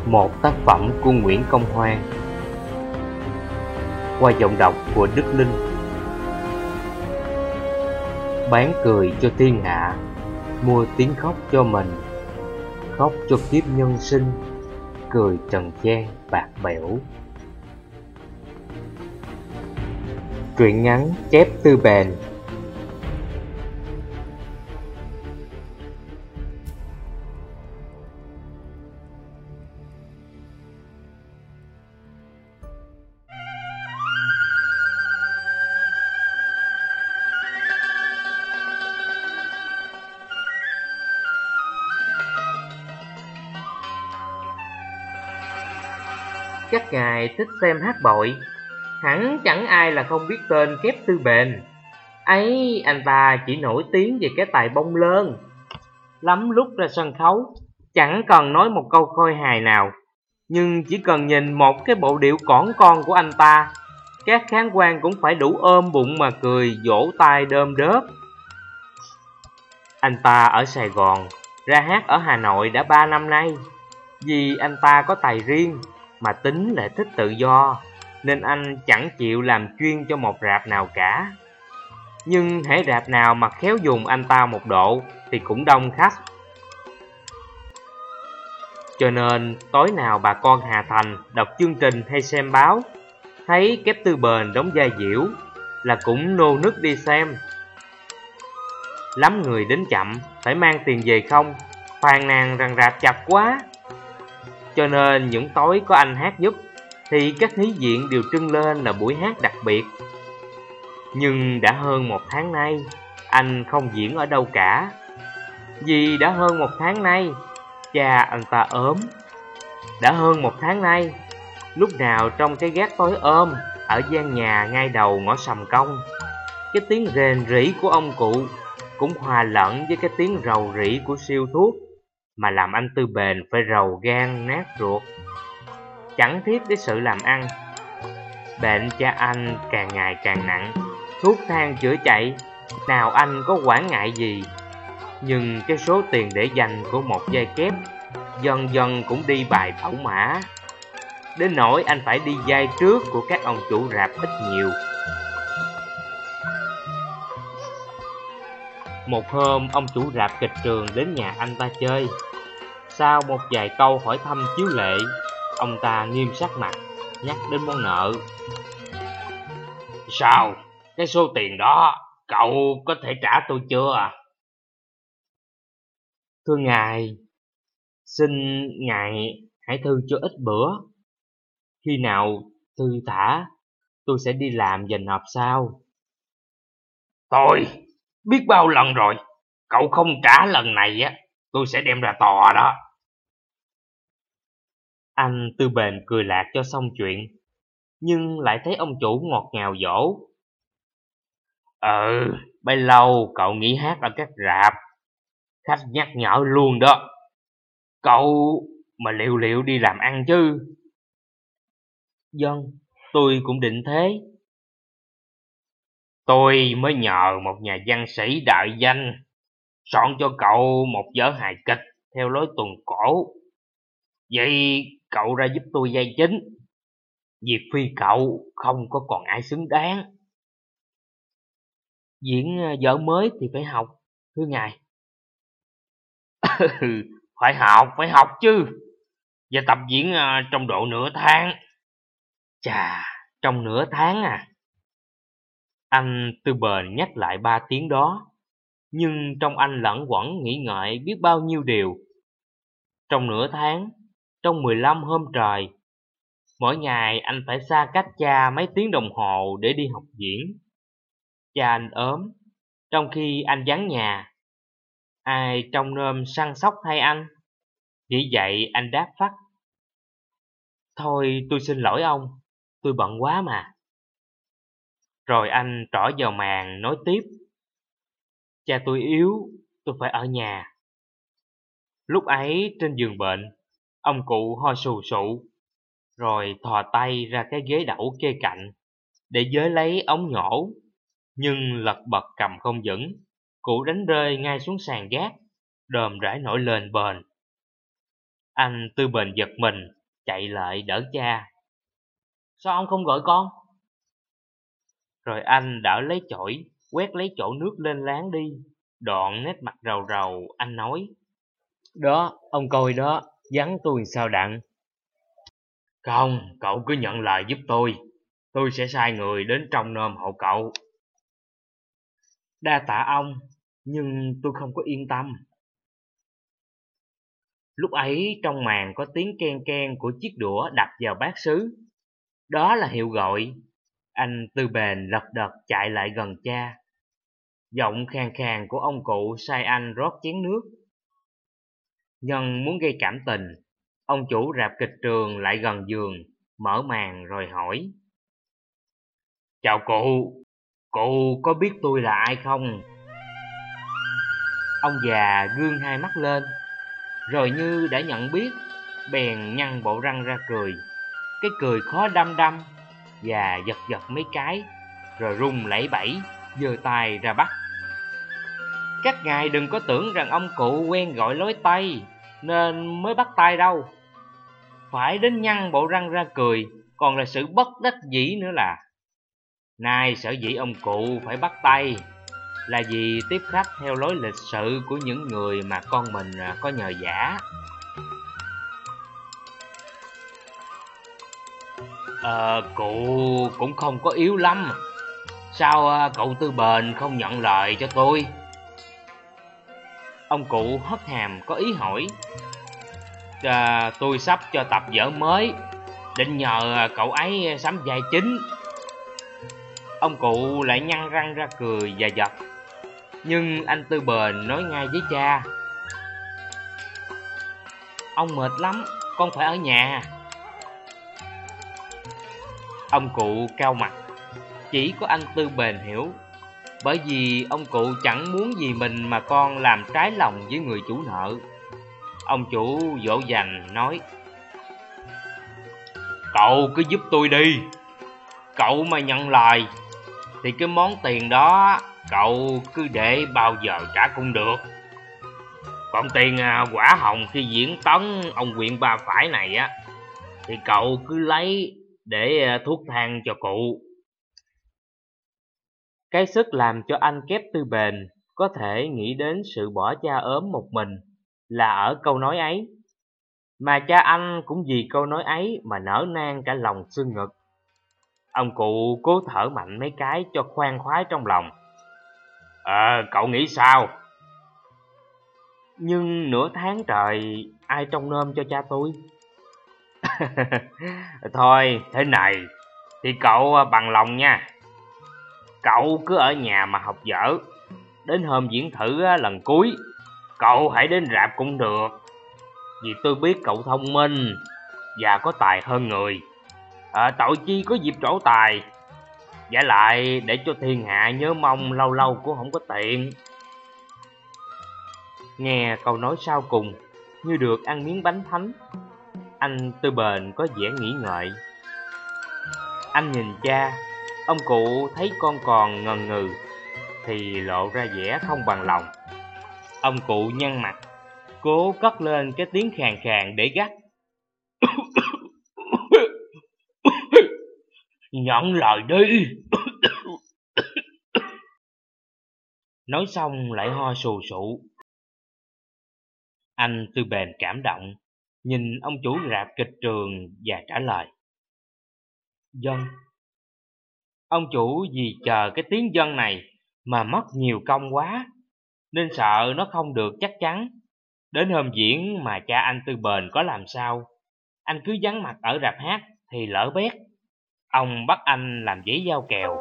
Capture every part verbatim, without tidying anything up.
Một tác phẩm của Nguyễn Công Hoan qua giọng đọc của Đức Linh. Bán cười cho thiên hạ, mua tiếng khóc cho mình, khóc cho kiếp nhân sinh, cười trần gian bạc bẽo. Truyện ngắn chép Tư Bền. Các ngài thích xem hát bội, hẳn chẳng ai là không biết tên Kép Tư Bền. Ấy, anh ta chỉ nổi tiếng về cái tài bông lơn. Lắm lúc ra sân khấu, chẳng cần nói một câu khôi hài nào, nhưng chỉ cần nhìn một cái bộ điệu cỏn con của anh ta, các khán quan cũng phải đủ ôm bụng mà cười, vỗ tay đơm đớp. Anh ta ở Sài Gòn, ra hát ở Hà Nội đã ba năm nay. Vì anh ta có tài riêng, mà tính lại thích tự do, nên anh chẳng chịu làm chuyên cho một rạp nào cả. Nhưng hễ rạp nào mà khéo dùng anh ta một độ thì cũng đông khách. Cho nên tối nào bà con Hà Thành đọc chương trình hay xem báo, thấy Kép Tư Bền đóng vai Diễu là cũng nô nức đi xem. Lắm người đến chậm, phải mang tiền về không, phàn nàn rằng rạp chặt quá. Cho nên những tối có anh hát giúp thì các hí diện đều trưng lên là buổi hát đặc biệt. Nhưng đã hơn một tháng nay anh không diễn ở đâu cả. Vì đã hơn một tháng nay cha anh ta ốm. Đã hơn một tháng nay, lúc nào trong cái gác tối ôm ở gian nhà ngay đầu ngõ Sầm Công, cái tiếng rền rĩ của ông cụ cũng hòa lẫn với cái tiếng rầu rĩ của siêu thuốc, mà làm anh Tư Bền phải rầu gan nát ruột. Chẳng thiết đến sự làm ăn, bệnh cha anh càng ngày càng nặng, thuốc thang chữa chạy, nào anh có quản ngại gì. Nhưng cái số tiền để dành của một vai kép dần dần cũng đi bài phẫu mã, đến nỗi anh phải đi vai trước của các ông chủ rạp ít nhiều. Một hôm ông chủ rạp kịch trường đến nhà anh ta chơi. Sau một vài câu hỏi thăm chiếu lệ, ông ta nghiêm sắc mặt nhắc đến món nợ. Sao? Cái số tiền đó cậu có thể trả tôi chưa? Thưa ngài, xin ngài hãy thư cho ít bữa. Khi nào thư thả, tôi sẽ đi làm và nộp sau. Tôi biết bao lần rồi, cậu không trả lần này á, tôi sẽ đem ra tòa đó. Anh Tư Bền cười lạc cho xong chuyện, nhưng lại thấy ông chủ ngọt ngào dỗ. Ừ, bấy lâu cậu nghỉ hát ở các rạp, khách nhắc nhở luôn đó. Cậu mà liệu liệu đi làm ăn chứ. Vâng, tôi cũng định thế. Tôi mới nhờ một nhà văn sĩ đại danh soạn cho cậu một vở hài kịch theo lối tuồng cổ. Vậy cậu ra giúp tôi vai chính. Việc phi cậu không có còn ai xứng đáng. Diễn vở mới thì phải học, thưa ngài. Phải học, phải học chứ. Và tập diễn trong độ nửa tháng. Chà, trong nửa tháng à? Anh Tư Bền nhắc lại ba tiếng đó, nhưng trong anh lẩn quẩn nghĩ ngợi biết bao nhiêu điều. Trong nửa tháng, trong mười lăm hôm trời, mỗi ngày anh phải xa cách cha mấy tiếng đồng hồ để đi học diễn. Cha anh ốm, trong khi anh vắng nhà, ai trông nom săn sóc thay anh? Nghĩ vậy anh đáp phắt. Thôi tôi xin lỗi ông, tôi bận quá mà. Rồi anh trỏ vào màn nói tiếp. Cha tôi yếu, tôi phải ở nhà. Lúc ấy trên giường bệnh, ông cụ ho sù sụ, rồi thò tay ra cái ghế đẩu kê cạnh để giới lấy ống nhổ, nhưng lật bật cầm không vững, cụ đánh rơi ngay xuống sàn gác, đờm rãi nổi lên bền. Anh Tư Bền giật mình, chạy lại đỡ cha. Sao ông không gọi con? Rồi anh đỡ lấy chổi, quét lấy chỗ nước lên láng đi. Đoạn nét mặt rầu rầu, anh nói: Đó, ông coi đó, vắng tôi sao đặng. Không, cậu cứ nhận lời giúp tôi. Tôi sẽ sai người đến trông nom hộ cậu. Đa tạ ông, nhưng tôi không có yên tâm. Lúc ấy trong màn có tiếng ken ken của chiếc đũa đập vào bát sứ. Đó là hiệu gọi. Anh Tư Bền lật đật chạy lại gần cha. Giọng khàn khàn của ông cụ sai anh rót chén nước. Nhân muốn gây cảm tình, ông chủ rạp kịch trường lại gần giường, mở màn rồi hỏi: Chào cụ, cụ có biết tôi là ai không? Ông già gương hai mắt lên, rồi như đã nhận biết, bèn nhăn bộ răng ra cười. Cái cười khó đăm đăm, và giật giật mấy cái, rồi run lẩy bẩy, giơ tay ra bắt. Các ngài đừng có tưởng rằng ông cụ quen gọi lối Tây nên mới bắt tay đâu. Phải đến nhăn bộ răng ra cười còn là sự bất đắc dĩ nữa là. Nay sở dĩ ông cụ phải bắt tay là vì tiếp khách theo lối lịch sự của những người mà con mình có nhờ vả. Ờ, cụ cũng không có yếu lắm. Sao cậu Tư Bền không nhận lời cho tôi? Ông cụ hất hàm có ý hỏi. À, tôi sắp cho tập vở mới, định nhờ cậu ấy sắm vai chính. Ông cụ lại nhăn răng ra cười và giật. Nhưng anh Tư Bền nói ngay với cha: Ông mệt lắm, con phải ở nhà. Ông cụ cau mặt. Chỉ có anh Tư Bền hiểu, bởi vì ông cụ chẳng muốn vì mình mà con làm trái lòng với người chủ nợ. Ông chủ dỗ dành nói: Cậu cứ giúp tôi đi. Cậu mà nhận lời thì cái món tiền đó cậu cứ để bao giờ trả cũng được. Còn tiền quả hồng khi diễn tấn ông huyện Ba Phải này á, thì cậu cứ lấy để thuốc thang cho cụ. Cái sức làm cho anh Kép Tư Bền có thể nghĩ đến sự bỏ cha ốm một mình là ở câu nói ấy. Mà cha anh cũng vì câu nói ấy mà nở nang cả lòng xương ngực. Ông cụ cố thở mạnh mấy cái cho khoan khoái trong lòng. Ờ, cậu nghĩ sao? Nhưng nửa tháng trời ai trông nom cho cha tôi? Thôi, thế này thì cậu bằng lòng nha. Cậu cứ ở nhà mà học vở. Đến hôm diễn thử lần cuối, cậu hãy đến rạp cũng được. Vì tôi biết cậu thông minh và có tài hơn người. À, tội chi có dịp trổ tài. Giả lại để cho thiên hạ nhớ mong lâu lâu cũng không có tiện. Nghe câu nói sau cùng như được ăn miếng bánh thánh. Anh Tư Bền có vẻ nghĩ ngợi. Anh nhìn cha. Ông cụ thấy con còn ngần ngừ thì lộ ra vẻ không bằng lòng. Ông cụ nhăn mặt, cố cất lên cái tiếng khàn khàn để gắt. Nhận lời đi. Nói xong lại ho sù sụ. Anh Tư Bền cảm động, nhìn ông chủ rạp kịch trường và trả lời: Vâng. Ông chủ vì chờ cái tiếng dân này mà mất nhiều công quá, nên sợ nó không được chắc chắn. Đến hôm diễn mà cha anh Tư Bền có làm sao, anh cứ vắng mặt ở rạp hát thì lỡ bét. Ông bắt anh làm giấy giao kèo.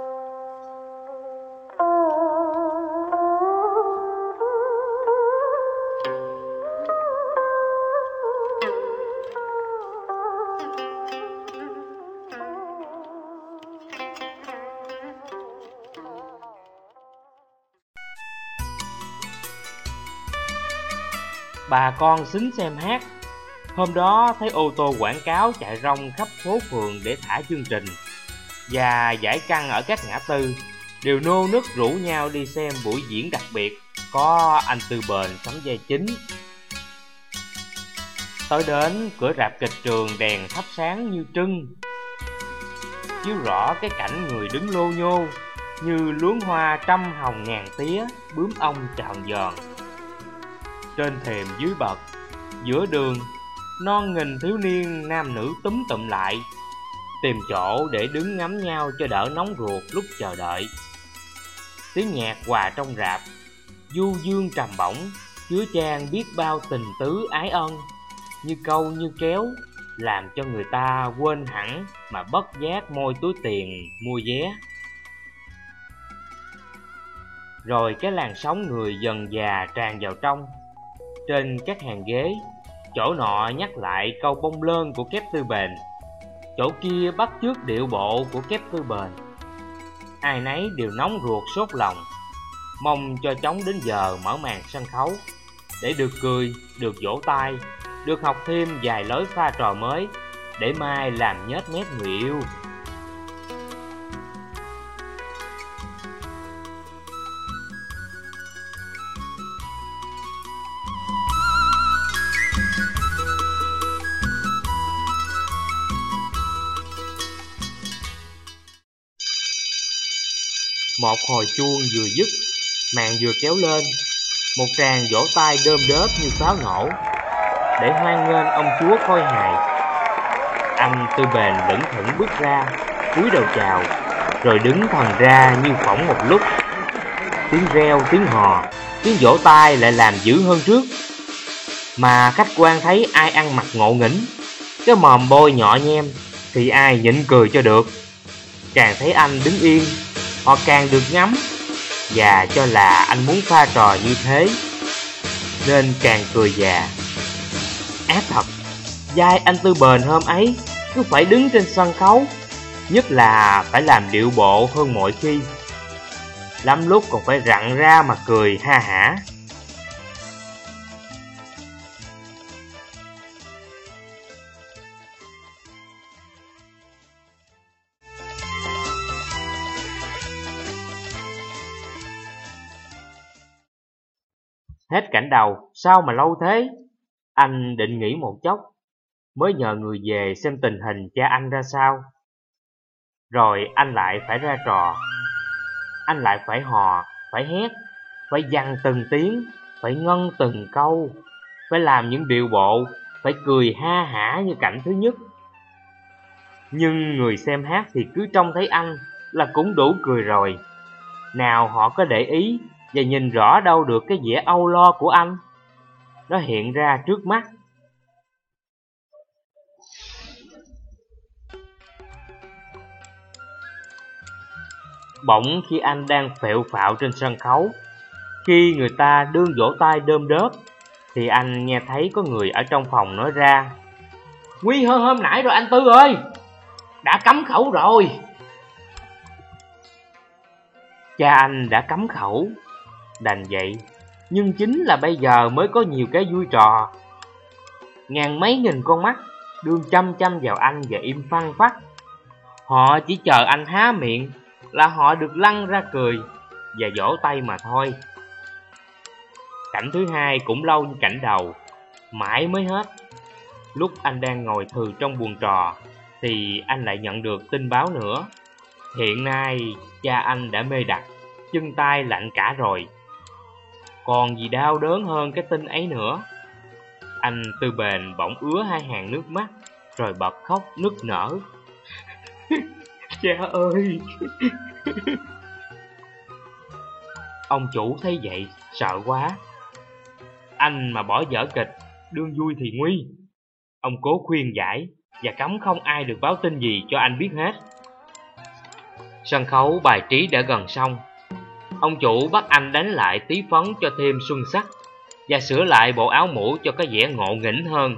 Bà con xính xem hát. Hôm đó thấy ô tô quảng cáo chạy rong khắp phố phường để thả chương trình và giải căng ở các ngã tư, đều nô nức rủ nhau đi xem buổi diễn đặc biệt có anh Tư Bền sắm vai chính. Tới đến cửa rạp kịch trường, đèn thắp sáng như trưng, chiếu rõ cái cảnh người đứng lô nhô như luống hoa trăm hồng ngàn tía, bướm ong chào giòn. Trên thềm dưới bậc, giữa đường, non nghìn thiếu niên nam nữ túm tụm lại, tìm chỗ để đứng ngắm nhau cho đỡ nóng ruột lúc chờ đợi. Tiếng nhạc hòa trong rạp, du dương trầm bổng, chứa chan biết bao tình tứ ái ân, như câu như kéo, làm cho người ta quên hẳn mà bất giác môi túi tiền mua vé. Rồi cái làn sóng người dần dà tràn vào trong. Trên các hàng ghế, chỗ nọ nhắc lại câu bông lơn của Kép Tư Bền, chỗ kia bắt chước điệu bộ của Kép Tư Bền. Ai nấy đều nóng ruột sốt lòng, mong cho chóng đến giờ mở màn sân khấu, để được cười, được vỗ tay, được học thêm vài lối pha trò mới, để mai làm nhếch mép người yêu. Một hồi chuông vừa dứt, màn vừa kéo lên, một tràng vỗ tay đơm đớp như pháo nổ, để hoan nghênh ông chúa khôi hài. Anh Tư Bền lững thững bước ra, cúi đầu chào, rồi đứng thần ra như phỏng một lúc. Tiếng reo, tiếng hò, tiếng vỗ tay lại làm dữ hơn trước. Mà khách quan thấy ai ăn mặc ngộ nghĩnh, cái mồm bôi nhọ nhem, thì ai nhịn cười cho được. Càng thấy anh đứng yên, họ càng được ngắm, và cho là anh muốn pha trò như thế, nên càng cười già. Ác thật, vai anh Tư Bền hôm ấy cứ phải đứng trên sân khấu, nhất là phải làm điệu bộ hơn mọi khi. Lắm lúc còn phải rặn ra mà cười ha hả. Hết cảnh đầu, sao mà lâu thế? Anh định nghỉ một chốc, mới nhờ người về xem tình hình cha anh ra sao. Rồi anh lại phải ra trò. Anh lại phải hò, phải hét, phải dằn từng tiếng, phải ngân từng câu, phải làm những điệu bộ, phải cười ha hả như cảnh thứ nhất. Nhưng người xem hát thì cứ trông thấy anh là cũng đủ cười rồi. Nào họ có để ý và nhìn rõ đâu được cái vẻ âu lo của anh. Nó hiện ra trước mắt. Bỗng khi anh đang phẹo phạo trên sân khấu, khi người ta đương vỗ tay đơm đớp, thì anh nghe thấy có người ở trong phòng nói ra: "Nguy hơn hôm nãy rồi anh Tư ơi, đã cấm khẩu rồi." Cha anh đã cấm khẩu, đành vậy, nhưng chính là bây giờ mới có nhiều cái vui trò. Ngàn mấy nghìn con mắt đương chăm chăm vào anh và im phăng phắc. Họ chỉ chờ anh há miệng là họ được lăn ra cười và vỗ tay mà thôi. Cảnh thứ hai cũng lâu như cảnh đầu, mãi mới hết. Lúc anh đang ngồi thừ trong buồng trò, thì anh lại nhận được tin báo nữa. Hiện nay cha anh đã mê đặt, chân tay lạnh cả rồi. Còn gì đau đớn hơn cái tin ấy nữa. Anh Tư Bền bỗng ứa hai hàng nước mắt, rồi bật khóc nức nở. Cha ơi! Ông chủ thấy vậy sợ quá. Anh mà bỏ dở kịch, đương vui thì nguy. Ông cố khuyên giải và cấm không ai được báo tin gì cho anh biết hết. Sân khấu bài trí đã gần xong. Ông chủ bắt anh đánh lại tí phấn cho thêm xuân sắc, và sửa lại bộ áo mũ cho có vẻ ngộ nghĩnh hơn.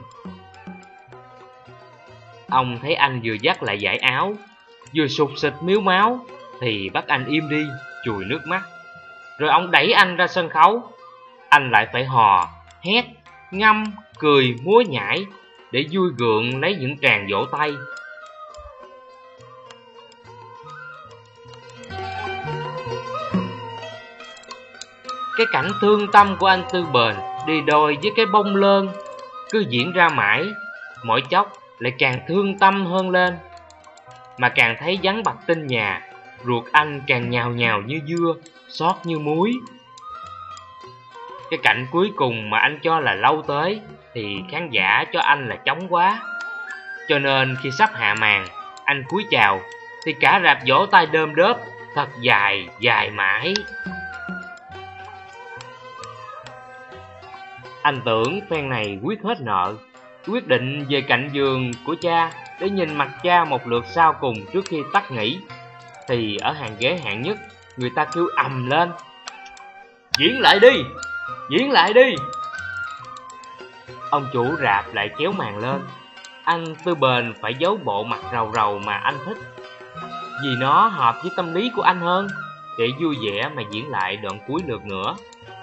Ông thấy anh vừa dắt lại dải áo, vừa sụt sịt miếu máu, thì bắt anh im đi, chùi nước mắt. Rồi ông đẩy anh ra sân khấu. Anh lại phải hò, hét, ngâm, cười, múa nhảy, để vui gượng lấy những tràng vỗ tay. Cái cảnh thương tâm của anh Tư Bền đi đôi với cái bông lơn, cứ diễn ra mãi, mỗi chốc lại càng thương tâm hơn lên. Mà càng thấy vắng bặt tinh nhà, ruột anh càng nhào nhào như dưa, xót như muối. Cái cảnh cuối cùng mà anh cho là lâu tới thì khán giả cho anh là chóng quá. Cho nên khi sắp hạ màn, anh cúi chào thì cả rạp vỗ tay đơm đớp thật dài dài mãi. Anh tưởng phen này quyết hết nợ, quyết định về cạnh giường của cha để nhìn mặt cha một lượt sau cùng trước khi tắt nghỉ. Thì ở hàng ghế hạng nhất, người ta kêu ầm lên: "Diễn lại đi! Diễn lại đi!" Ông chủ rạp lại kéo màn lên. Anh Tư Bền phải giấu bộ mặt rầu rầu mà anh thích, vì nó hợp với tâm lý của anh hơn, để vui vẻ mà diễn lại đoạn cuối lượt nữa.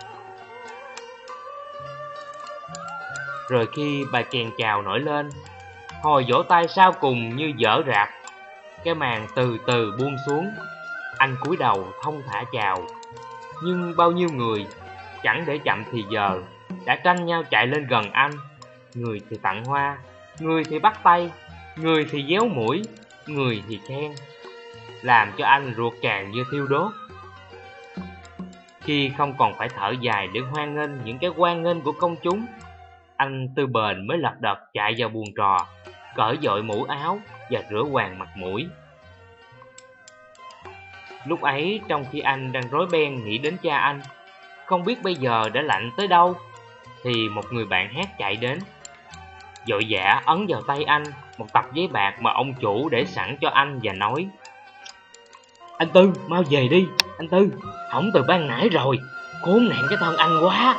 Rồi khi bài kèn chào nổi lên, hồi vỗ tay sau cùng như dở rạp, cái màn từ từ buông xuống. Anh cúi đầu thong thả chào, nhưng bao nhiêu người chẳng để chậm thì giờ đã tranh nhau chạy lên gần anh. Người thì tặng hoa, người thì bắt tay, người thì déo mũi, người thì khen, làm cho anh ruột càng như thiêu đốt. Khi không còn phải thở dài để hoan nghênh những cái hoan nghênh của công chúng, anh Tư Bền mới lật đật chạy vào buồng trò, cởi dội mũ áo và rửa hoàng mặt mũi. Lúc ấy, trong khi anh đang rối beng nghĩ đến cha anh, không biết bây giờ đã lạnh tới đâu, thì một người bạn hát chạy đến, vội vã ấn vào tay anh một tập giấy bạc mà ông chủ để sẵn cho anh và nói: "Anh Tư, mau về đi, anh Tư, hỏng từ ban nãy rồi, khốn nạn cái thân anh quá."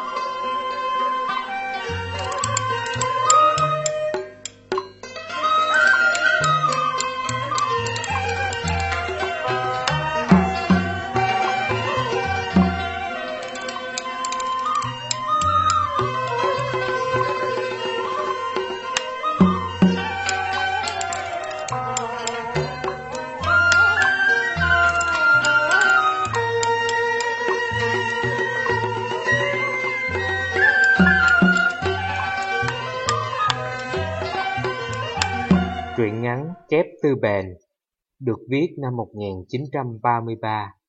Truyện ngắn Chép Tư Bền được viết năm một nghìn chín trăm ba mươi ba